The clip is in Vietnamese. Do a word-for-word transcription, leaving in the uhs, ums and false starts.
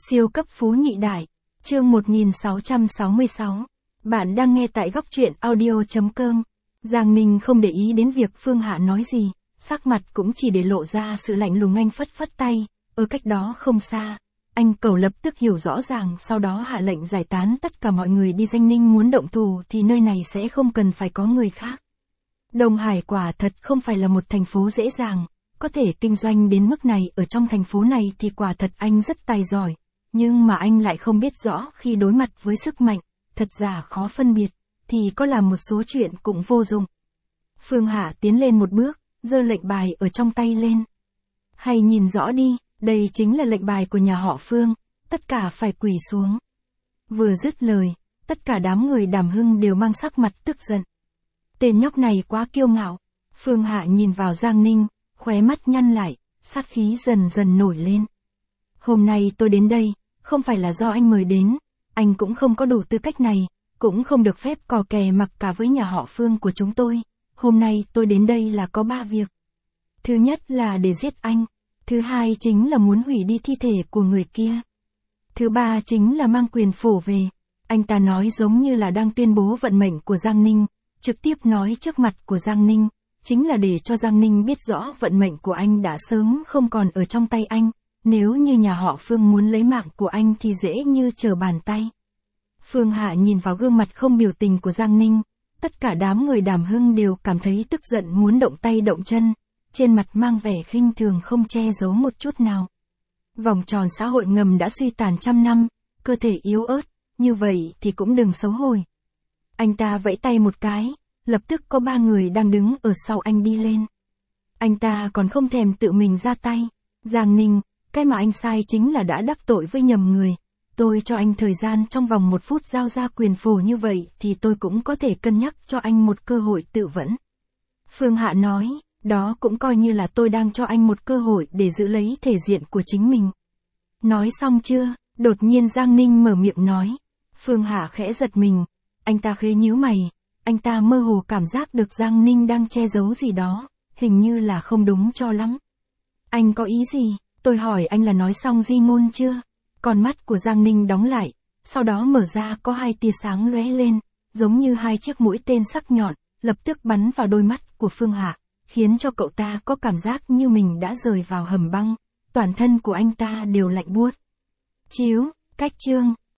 Siêu cấp phú nhị đại, chương một nghìn sáu trăm sáu mươi sáu. Bạn đang nghe tại góc truyện audio.com. Giang Ninh không để ý đến việc Phương Hạ nói gì, sắc mặt cũng chỉ để lộ ra sự lạnh lùng. Anh phất phất tay, ở cách đó không xa. Anh Cẩu lập tức hiểu rõ ràng, sau đó hạ lệnh giải tán tất cả mọi người đi. Giang Ninh muốn động thủ thì nơi này sẽ không cần phải có người khác. Đông Hải quả thật không phải là một thành phố dễ dàng, có thể kinh doanh đến mức này. Ở trong thành phố này thì quả thật anh rất tài giỏi, nhưng mà anh lại không biết rõ khi đối mặt với sức mạnh, thật giả khó phân biệt, thì có làm một số chuyện cũng vô dụng. Phương Hạ tiến lên một bước, giơ lệnh bài ở trong tay lên. Hay nhìn rõ đi, đây chính là lệnh bài của nhà họ Phương, tất cả phải quỳ xuống. Vừa dứt lời, tất cả đám người Đàm Hưng đều mang sắc mặt tức giận. Tên nhóc này quá kiêu ngạo. Phương Hạ nhìn vào Giang Ninh, khóe mắt nhăn lại, sát khí dần dần nổi lên. Hôm nay tôi đến đây, không phải là do anh mời đến, anh cũng không có đủ tư cách này, cũng không được phép cò kè mặc cả với nhà họ Phương của chúng tôi. Hôm nay tôi đến đây là có ba việc. Thứ nhất là để giết anh, thứ hai chính là muốn hủy đi thi thể của người kia. Thứ ba chính là mang quyền phổ về. Anh ta nói giống như là đang tuyên bố vận mệnh của Giang Ninh, trực tiếp nói trước mặt của Giang Ninh, chính là để cho Giang Ninh biết rõ vận mệnh của anh đã sớm không còn ở trong tay anh. Nếu như nhà họ Phương muốn lấy mạng của anh thì dễ như trở bàn tay. Phương Hạ nhìn vào gương mặt không biểu tình của Giang Ninh, tất cả đám người Đàm Hưng đều cảm thấy tức giận muốn động tay động chân, trên mặt mang vẻ khinh thường không che giấu một chút nào. Vòng tròn xã hội ngầm đã suy tàn trăm năm, cơ thể yếu ớt, như vậy thì cũng đừng xấu hổ. Anh ta vẫy tay một cái, lập tức có ba người đang đứng ở sau anh đi lên. Anh ta còn không thèm tự mình ra tay. Giang Ninh, cái mà anh sai chính là đã đắc tội với nhầm người. Tôi cho anh thời gian trong vòng một phút giao ra quyền phổ, như vậy thì tôi cũng có thể cân nhắc cho anh một cơ hội tự vẫn. Phương Hạ nói, đó cũng coi như là tôi đang cho anh một cơ hội để giữ lấy thể diện của chính mình. Nói xong chưa? Đột nhiên Giang Ninh mở miệng nói. Phương Hạ khẽ giật mình, anh ta khẽ nhíu mày, anh ta mơ hồ cảm giác được Giang Ninh đang che giấu gì đó, hình như là không đúng cho lắm. Anh có ý gì? Tôi hỏi anh là nói xong di ngôn chưa? Con mắt của Giang Ninh đóng lại, sau đó mở ra, có hai tia sáng lóe lên, giống như hai chiếc mũi tên sắc nhọn, lập tức bắn vào đôi mắt của Phương Hạ, khiến cho cậu ta có cảm giác như mình đã rơi vào hầm băng, toàn thân của anh ta đều lạnh buốt. Chiếu, cách chương.